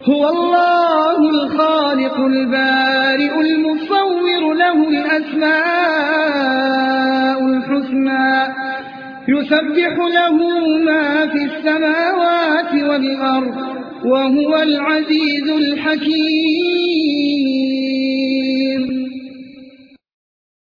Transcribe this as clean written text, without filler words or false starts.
هو الله الخالق البارئ المصور له الأسماء الحسنى يسبح له ما في السماوات والأرض وهو العزيز الحكيم